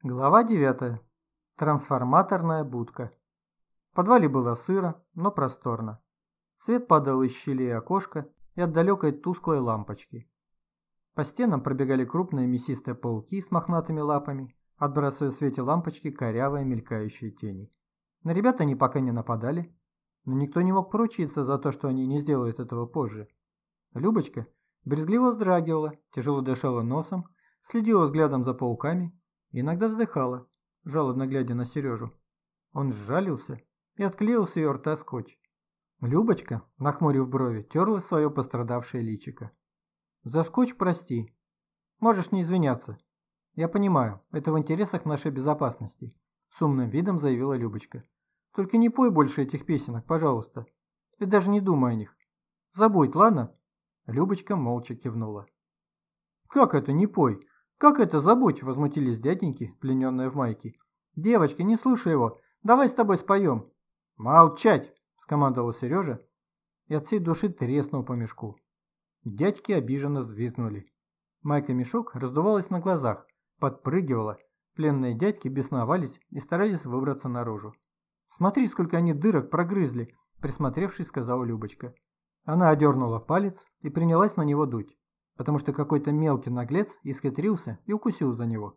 Глава 9. Трансформаторная будка. В подвале было сыро, но просторно. Свет падал из щелей окошка и от далекой тусклой лампочки. По стенам пробегали крупные мясистые пауки с мохнатыми лапами, отбрасывая в свете лампочки корявые мелькающие тени. На ребят они пока не нападали, но никто не мог поручиться за то, что они не сделают этого позже. Любочка брезгливо вздрагивала, тяжело дышала носом, следила взглядом за пауками и иногда вздыхала, жалобно глядя на Сережу. Он сжалился и отклеил с ее рта скотч. Любочка, нахмурив брови, терла свое пострадавшее личико. «За скотч прости. Можешь не извиняться. Я понимаю, это в интересах нашей безопасности», — с умным видом заявила Любочка. «Только не пой больше этих песенок, пожалуйста. И даже не думай о них. Забудь, ладно?» Любочка молча кивнула. «Как это не пой? Как это забудь?» – возмутились дяденьки, плененные в майке. «Девочка, не слушай его. Давай с тобой споем». «Молчать!» – скомандовал Сережа и от всей души треснул по мешку. Дядьки обиженно взвизгнули. Майка-мешок раздувалась на глазах, подпрыгивала. Пленные дядьки бесновались и старались выбраться наружу. «Смотри, сколько они дырок прогрызли!» – присмотревшись, сказала Любочка. Она одернула палец и принялась на него дуть, потому что какой-то мелкий наглец исхитрился и укусил за него.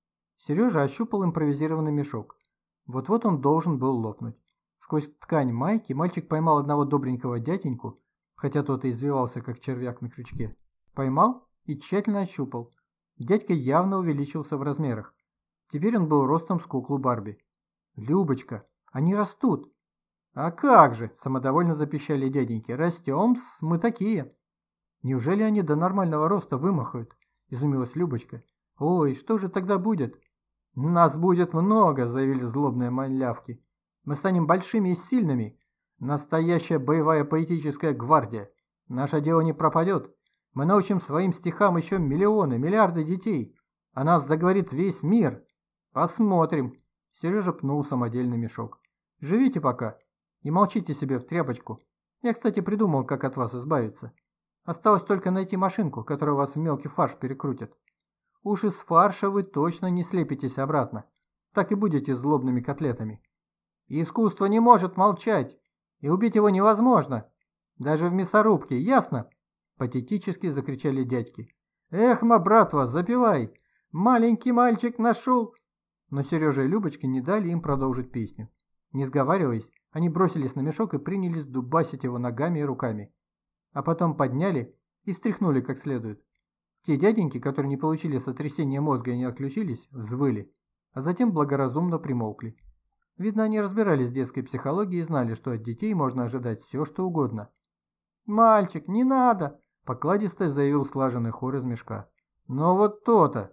Сережа ощупал импровизированный мешок. Вот-вот он должен был лопнуть. Сквозь ткань майки мальчик поймал одного добренького дяденьку, хотя тот и извивался, как червяк на крючке. Поймал и тщательно ощупал. Дядька явно увеличился в размерах. Теперь он был ростом с куклу Барби. «Любочка, они растут!» «А как же!» – самодовольно запищали дяденьки. «Растем-с, мы такие!» «Неужели они до нормального роста вымахают?» – изумилась Любочка. «Ой, что же тогда будет?» «Нас будет много!» – заявили злобные малявки. «Мы станем большими и сильными. Настоящая боевая поэтическая гвардия. Наше дело не пропадет. Мы научим своим стихам еще миллионы, миллиарды детей. О нас заговорит весь мир. Посмотрим!» Сережа пнул самодельный мешок. «Живите пока и молчите себе в тряпочку. Я, кстати, придумал, как от вас избавиться. Осталось только найти машинку, которая вас в мелкий фарш перекрутит. Уж из фарша вы точно не слепитесь обратно. Так и будете злобными котлетами. И искусство не может молчать, и убить его невозможно. Даже в мясорубке, ясно?» Патетически закричали дядьки. «Эх, братва, запевай! Маленький мальчик нашел!» Но Сережа и Любочка не дали им продолжить песню. Не сговариваясь, они бросились на мешок и принялись дубасить его ногами и руками. А потом подняли и встряхнули как следует. Те дяденьки, которые не получили сотрясения мозга и не отключились, взвыли, а затем благоразумно примолкли. Видно, они разбирались в детской психологии и знали, что от детей можно ожидать все, что угодно. «Мальчик, не надо!» – покладисто заявил слаженный хор из мешка. «Но вот то-то!»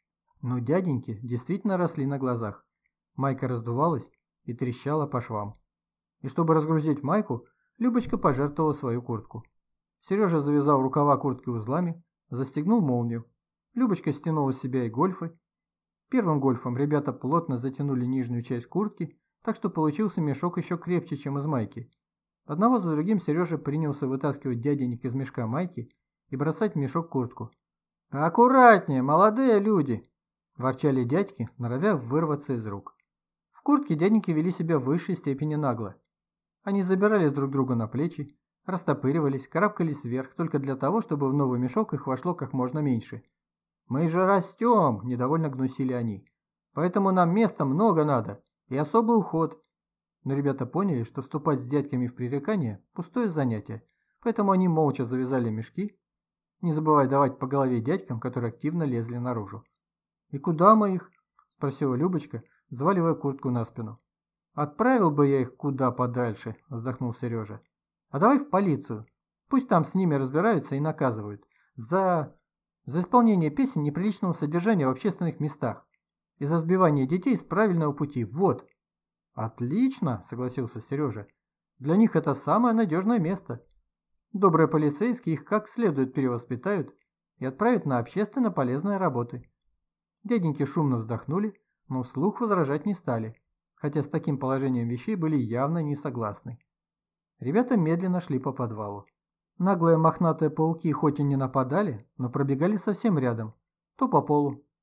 Но дяденьки действительно росли на глазах. Майка раздувалась и трещала по швам. И чтобы разгрузить майку, Любочка пожертвовала свою куртку. Сережа завязал рукава куртки узлами, застегнул молнию. Любочка стянула с себя и гольфы. Первым гольфом ребята плотно затянули нижнюю часть куртки, так что получился мешок еще крепче, чем из майки. Одного за другим Сережа принялся вытаскивать дяденек из мешка майки и бросать в мешок куртку. «Аккуратнее, молодые люди!» – ворчали дядьки, норовя вырваться из рук. В куртке дяденьки вели себя в высшей степени нагло. Они забирались друг другу на плечи, растопыривались, карабкались вверх только для того, чтобы в новый мешок их вошло как можно меньше. «Мы же растем!» – недовольно гнусили они. «Поэтому нам места много надо и особый уход». Но ребята поняли, что вступать с дядьками в пререкание – пустое занятие, поэтому они молча завязали мешки, не забывая давать по голове дядькам, которые активно лезли наружу. «И куда мы их?» – спросила Любочка, взваливая куртку на спину. «Отправил бы я их куда подальше», – вздохнул Сережа. «А давай в полицию. Пусть там с ними разбираются и наказывают. За исполнение песен неприличного содержания в общественных местах. И за сбивание детей с правильного пути. Вот». «Отлично», – согласился Сережа. «Для них это самое надежное место. Добрые полицейские их как следует перевоспитают и отправят на общественно полезные работы». Дяденьки шумно вздохнули, но вслух возражать не стали, хотя с таким положением вещей были явно не согласны. Ребята медленно шли по подвалу. Наглые мохнатые пауки хоть и не нападали, но пробегали совсем рядом, то по полу,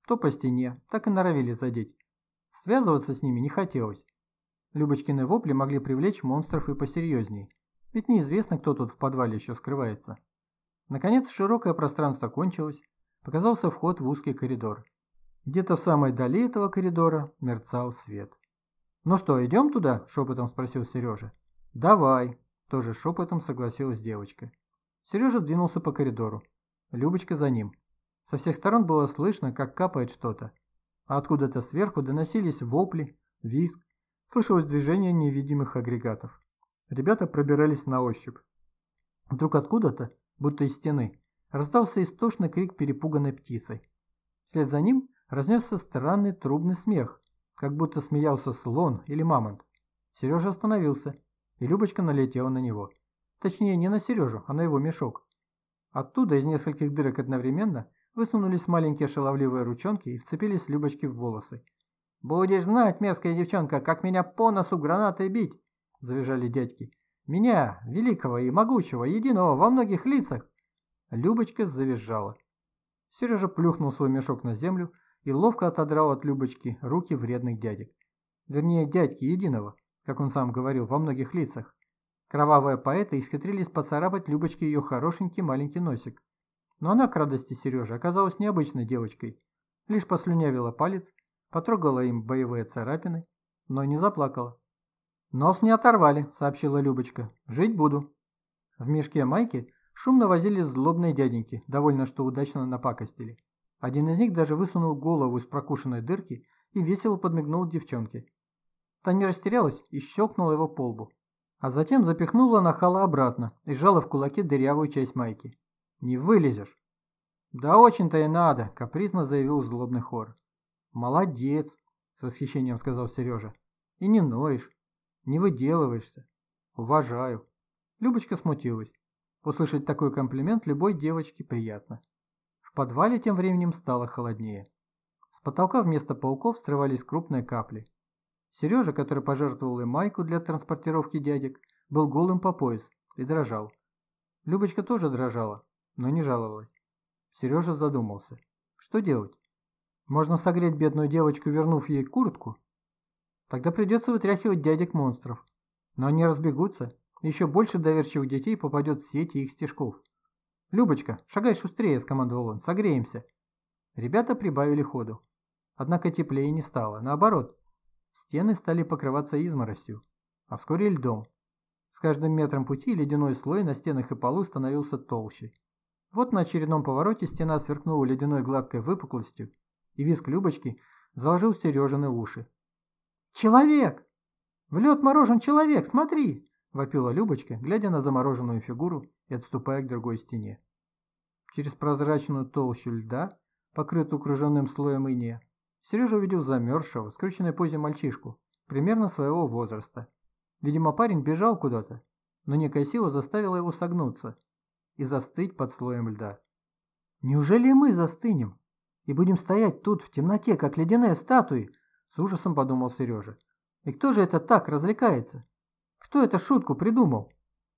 то по стене, так и норовили задеть. Связываться с ними не хотелось. Любочкины вопли могли привлечь монстров и посерьезней, ведь неизвестно, кто тут в подвале еще скрывается. Наконец широкое пространство кончилось, показался вход в узкий коридор. Где-то в самой дали этого коридора мерцал свет. «Ну что, идем туда?» – шепотом спросил Сережа. «Давай», – тоже шепотом согласилась девочка. Сережа двинулся по коридору. Любочка за ним. Со всех сторон было слышно, как капает что-то. А откуда-то сверху доносились вопли, визг, слышалось движение невидимых агрегатов. Ребята пробирались на ощупь. Вдруг откуда-то, будто из стены, раздался истошный крик перепуганной птицей. Вслед за ним разнесся странный трубный смех, как будто смеялся слон или мамонт. Сережа остановился, и Любочка налетела на него. Точнее, не на Сережу, а на его мешок. Оттуда из нескольких дырок одновременно высунулись маленькие шаловливые ручонки и вцепились Любочке в волосы. «Будешь знать, мерзкая девчонка, как меня по носу гранатой бить!» – завизжали дядьки. «Меня, великого и могучего, единого во многих лицах!» Любочка завизжала. Сережа плюхнул свой мешок на землю и ловко отодрал от Любочки руки вредных дядек. Вернее, дядьки единого, как он сам говорил, во многих лицах. Кровавые поэты исхитрились поцарапать Любочке ее хорошенький маленький носик. Но она, к радости Сережи, оказалась необычной девочкой. Лишь послюнявила палец, потрогала им боевые царапины, но не заплакала. «Нос не оторвали», — сообщила Любочка. «Жить буду». В мешке майки шумно возились злобные дяденьки, довольно что удачно напакостили. Один из них даже высунул голову из прокушенной дырки и весело подмигнул девчонке. Та не растерялась и щелкнула его по лбу. А затем запихнула нахала обратно и сжала в кулаке дырявую часть майки. «Не вылезешь!» «Да очень-то и надо!» – капризно заявил злобный хор. «Молодец!» – с восхищением сказал Сережа. «И не ноешь, не выделываешься. Уважаю!» Любочка смутилась. Услышать такой комплимент любой девочке приятно. В подвале тем временем стало холоднее. С потолка вместо пауков срывались крупные капли. Сережа, который пожертвовал им майку для транспортировки дядек, был голым по пояс и дрожал. Любочка тоже дрожала, но не жаловалась. Сережа задумался. Что делать? Можно согреть бедную девочку, вернув ей куртку? Тогда придется вытряхивать дядек-монстров. Но они разбегутся, и еще больше доверчивых детей попадет в сети их стежков. «Любочка, шагай шустрее», – скомандовал он, – «согреемся». Ребята прибавили ходу. Однако теплее не стало, наоборот. Стены стали покрываться изморосью, а вскоре льдом. С каждым метром пути ледяной слой на стенах и полу становился толще. Вот на очередном повороте стена сверкнула ледяной гладкой выпуклостью, и визг Любочки заложил Сережины уши. «Человек! В лед морожен человек, смотри!» – вопила Любочка, глядя на замороженную фигуру и отступая к другой стене. Через прозрачную толщу льда, покрытую кружевным слоем инея, Сережа увидел замерзшего, скрюченной позе мальчишку, примерно своего возраста. Видимо, парень бежал куда-то, но некая сила заставила его согнуться и застыть под слоем льда. «Неужели мы застынем и будем стоять тут в темноте, как ледяные статуи?» – с ужасом подумал Сережа. «И кто же это так развлекается? Кто эту шутку придумал?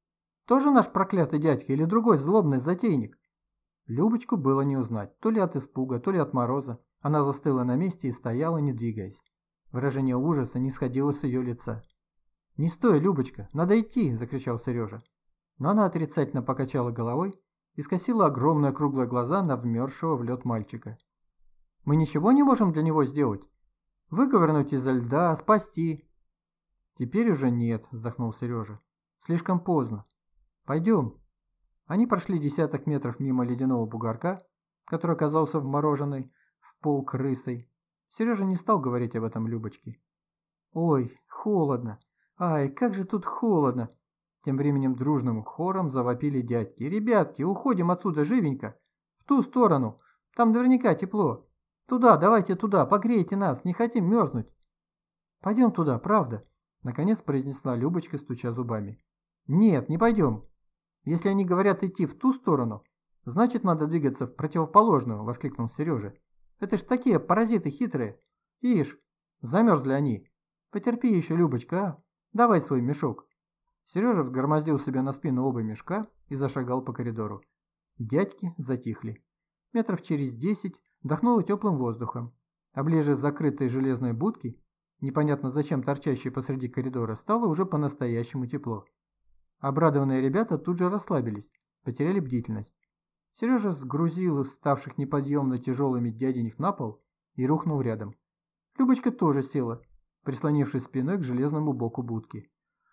Тоже наш проклятый дядька или другой злобный затейник?» Любочку было не узнать, то ли от испуга, то ли от мороза. Она застыла на месте и стояла, не двигаясь. Выражение ужаса не сходило с ее лица. «Не стой, Любочка, надо идти!» – закричал Сережа. Но она отрицательно покачала головой и скосила огромные круглые глаза на вмерзшего в лед мальчика. «Мы ничего не можем для него сделать? Выковырнуть изо льда, спасти?» «Теперь уже нет», – вздохнул Сережа. «Слишком поздно. Пойдем». Они прошли десяток метров мимо ледяного бугорка, который оказался вмороженной в пол крысой. Сережа не стал говорить об этом Любочке. «Ой, холодно! Ай, как же тут холодно!» Тем временем дружным хором завопили дядьки. «Ребятки, уходим отсюда живенько! В ту сторону! Там наверняка тепло! Туда, давайте туда, погрейте нас, не хотим мерзнуть!» «Пойдем туда, правда?» Наконец произнесла Любочка, стуча зубами. «Нет, не пойдем. Если они говорят идти в ту сторону, значит надо двигаться в противоположную!» Воскликнул Сережа. «Это ж такие паразиты хитрые! Ишь, замерзли они! Потерпи еще, Любочка, а? Давай свой мешок!» Сережа вгромоздил себе на спину оба мешка и зашагал по коридору. Дядьки затихли. Метров через 10 вдохнула теплым воздухом, а ближе с закрытой железной будки, непонятно зачем торчащей посреди коридора, стало уже по-настоящему тепло. Обрадованные ребята тут же расслабились, потеряли бдительность. Сережа сгрузил ставших неподъемно тяжелыми дяденек на пол и рухнул рядом. Любочка тоже села, прислонившись спиной к железному боку будки.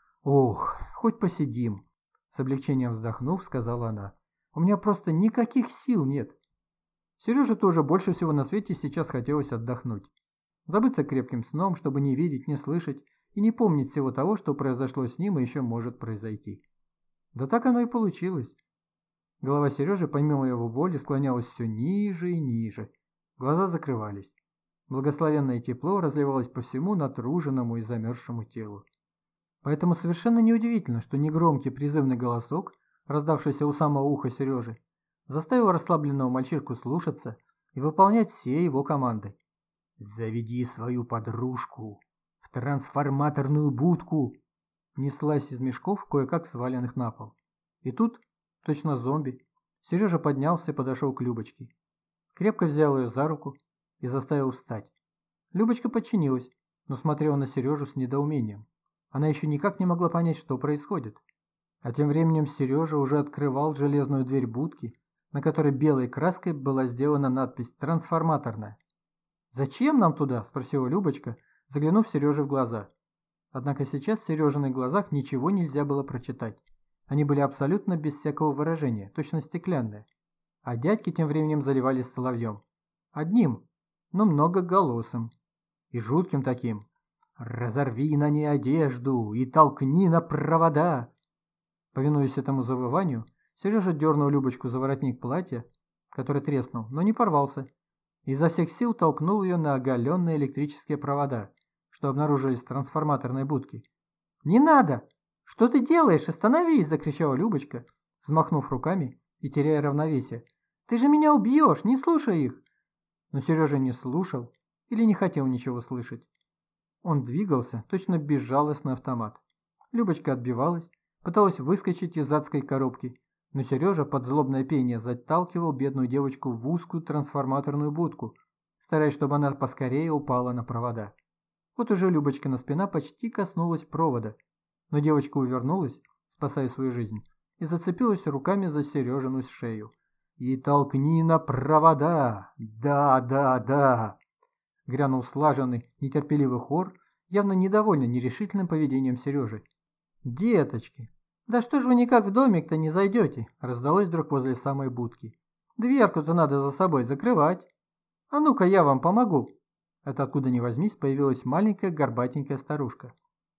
«Ох, хоть посидим!» – с облегчением вздохнув, сказала она. «У меня просто никаких сил нет!» Сереже тоже больше всего на свете сейчас хотелось отдохнуть. Забыться крепким сном, чтобы не видеть, не слышать и не помнить всего того, что произошло с ним и еще может произойти. Да так оно и получилось. Голова Сережи, помимо его воли, склонялась все ниже и ниже. Глаза закрывались. Благословенное тепло разливалось по всему натруженному и замерзшему телу. Поэтому совершенно неудивительно, что негромкий призывный голосок, раздавшийся у самого уха Сережи, заставил расслабленного мальчишку слушаться и выполнять все его команды. «Заведи свою подружку в трансформаторную будку!» неслась из мешков, кое-как сваленных на пол. И тут, точно зомби, Сережа поднялся и подошел к Любочке. Крепко взял ее за руку и заставил встать. Любочка подчинилась, но смотрела на Сережу с недоумением. Она еще никак не могла понять, что происходит. А тем временем Сережа уже открывал железную дверь будки, на которой белой краской была сделана надпись «Трансформаторная». «Зачем нам туда?» – спросила Любочка, заглянув Сереже в глаза. Однако сейчас в Сережиных глазах ничего нельзя было прочитать. Они были абсолютно без всякого выражения, точно стеклянные. А дядьки тем временем заливались соловьем. Одним, но многоголосым. И жутким таким. «Разорви на ней одежду и толкни на провода!» Повинуясь этому завыванию, Сережа дернул Любочку за воротник платья, который треснул, но не порвался. И изо всех сил толкнул ее на оголенные электрические провода, что обнаружились в трансформаторной будке. «Не надо! Что ты делаешь? Остановись!» – закричала Любочка, взмахнув руками и теряя равновесие. «Ты же меня убьешь! Не слушай их!» Но Сережа не слушал или не хотел ничего слышать. Он двигался, точно безжалостный автомат. Любочка отбивалась, пыталась выскочить из адской коробки, но Сережа под злобное пение заталкивал бедную девочку в узкую трансформаторную будку, стараясь, чтобы она поскорее упала на провода. Вот уже Любочкина спина почти коснулась провода, но девочка увернулась, спасая свою жизнь, и зацепилась руками за Сережину шею. «И толкни на провода! Да, да, да!» Грянул слаженный, нетерпеливый хор, явно недовольный нерешительным поведением Сережи. «Деточки, да что ж вы никак в домик-то не зайдете?» раздалось вдруг возле самой будки. «Дверку-то надо за собой закрывать. А ну-ка я вам помогу!» Это откуда ни возьмись появилась маленькая горбатенькая старушка.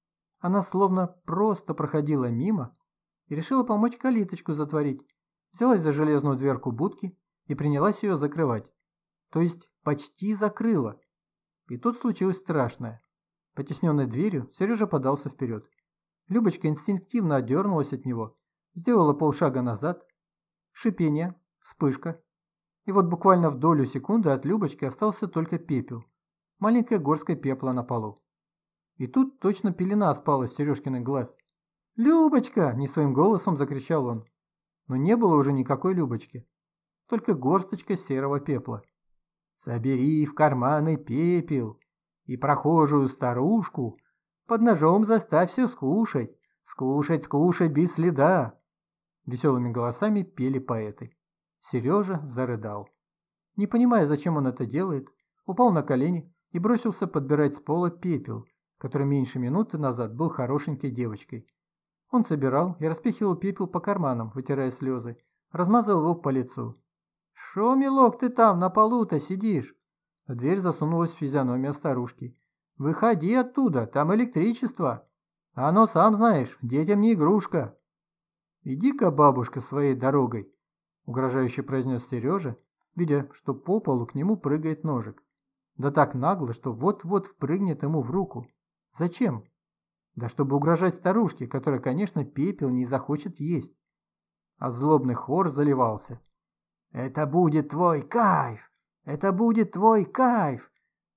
Она словно просто проходила мимо и решила помочь калиточку затворить. Взялась за железную дверку будки и принялась ее закрывать. То есть почти закрыла. И тут случилось страшное. Потесненной дверью Сережа подался вперед. Любочка инстинктивно отдернулась от него, сделала полшага назад. Шипение, вспышка. И вот буквально в долю секунды от Любочки остался только пепел. Маленькая горстка пепла на полу. И тут точно пелена спала с Сережкиных глаз. «Любочка!» – не своим голосом закричал он. Но не было уже никакой Любочки. Только горсточка серого пепла. «Собери в карманы пепел и прохожую старушку под ножом заставь все скушать, скушать, скушать без следа!» Веселыми голосами пели поэты. Сережа зарыдал. Не понимая, зачем он это делает, упал на колени и бросился подбирать с пола пепел, который меньше минуты назад был хорошенькой девочкой. Он собирал и распихивал пепел по карманам, вытирая слезы, размазывал его по лицу. «Шо, милок, ты там на полу-то сидишь?» В дверь засунулась физиономия старушки. «Выходи оттуда, там электричество. А оно, сам знаешь, детям не игрушка». «Иди-ка, бабушка, своей дорогой», — угрожающе произнес Сережа, видя, что по полу к нему прыгает ножик. Да так нагло, что вот-вот впрыгнет ему в руку. Зачем? Да чтобы угрожать старушке, которая, конечно, пепел не захочет есть. А злобный хор заливался. «Это будет твой кайф! Это будет твой кайф!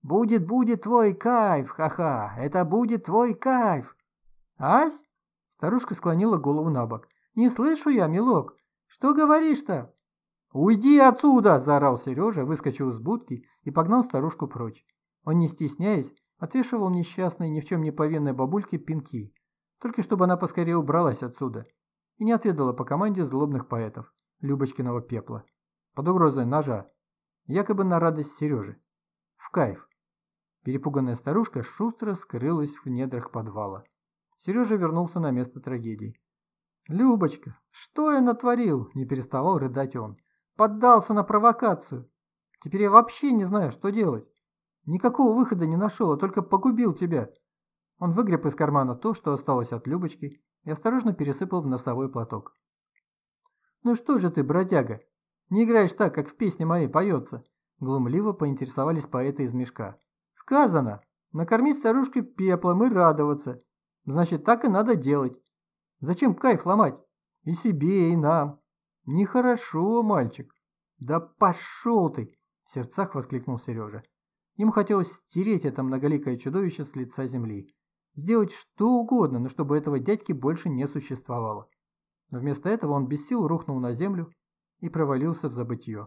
Будет твой кайф! Ха-ха! Это будет твой кайф!» «Ась?» Старушка склонила голову на бок. «Не слышу я, милок. Что говоришь-то?» «Уйди отсюда!» – заорал Сережа, выскочил из будки и погнал старушку прочь. Он, не стесняясь, отвешивал несчастной, ни в чем не повинной бабульке пинки, только чтобы она поскорее убралась отсюда и не отведала по команде злобных поэтов Любочкиного пепла, под угрозой ножа, якобы на радость Сережи. В кайф. Перепуганная старушка шустро скрылась в недрах подвала. Сережа вернулся на место трагедии. «Любочка, что я натворил?» – не переставал рыдать он. «Поддался на провокацию. Теперь я вообще не знаю, что делать. Никакого выхода не нашел, а только погубил тебя». Он выгреб из кармана то, что осталось от Любочки, и осторожно пересыпал в носовой платок. «Ну что же ты, бродяга, не играешь так, как в песне моей поется?» Глумливо поинтересовались поэты из мешка. «Сказано, накормить старушку пеплом и радоваться. Значит, так и надо делать. Зачем кайф ломать? И себе, и нам. Нехорошо, мальчик». «Да пошел ты!» – в сердцах воскликнул Сережа. Ему хотелось стереть это многоликое чудовище с лица земли. Сделать что угодно, но чтобы этого дядьки больше не существовало. Но вместо этого он без сил рухнул на землю и провалился в забытье.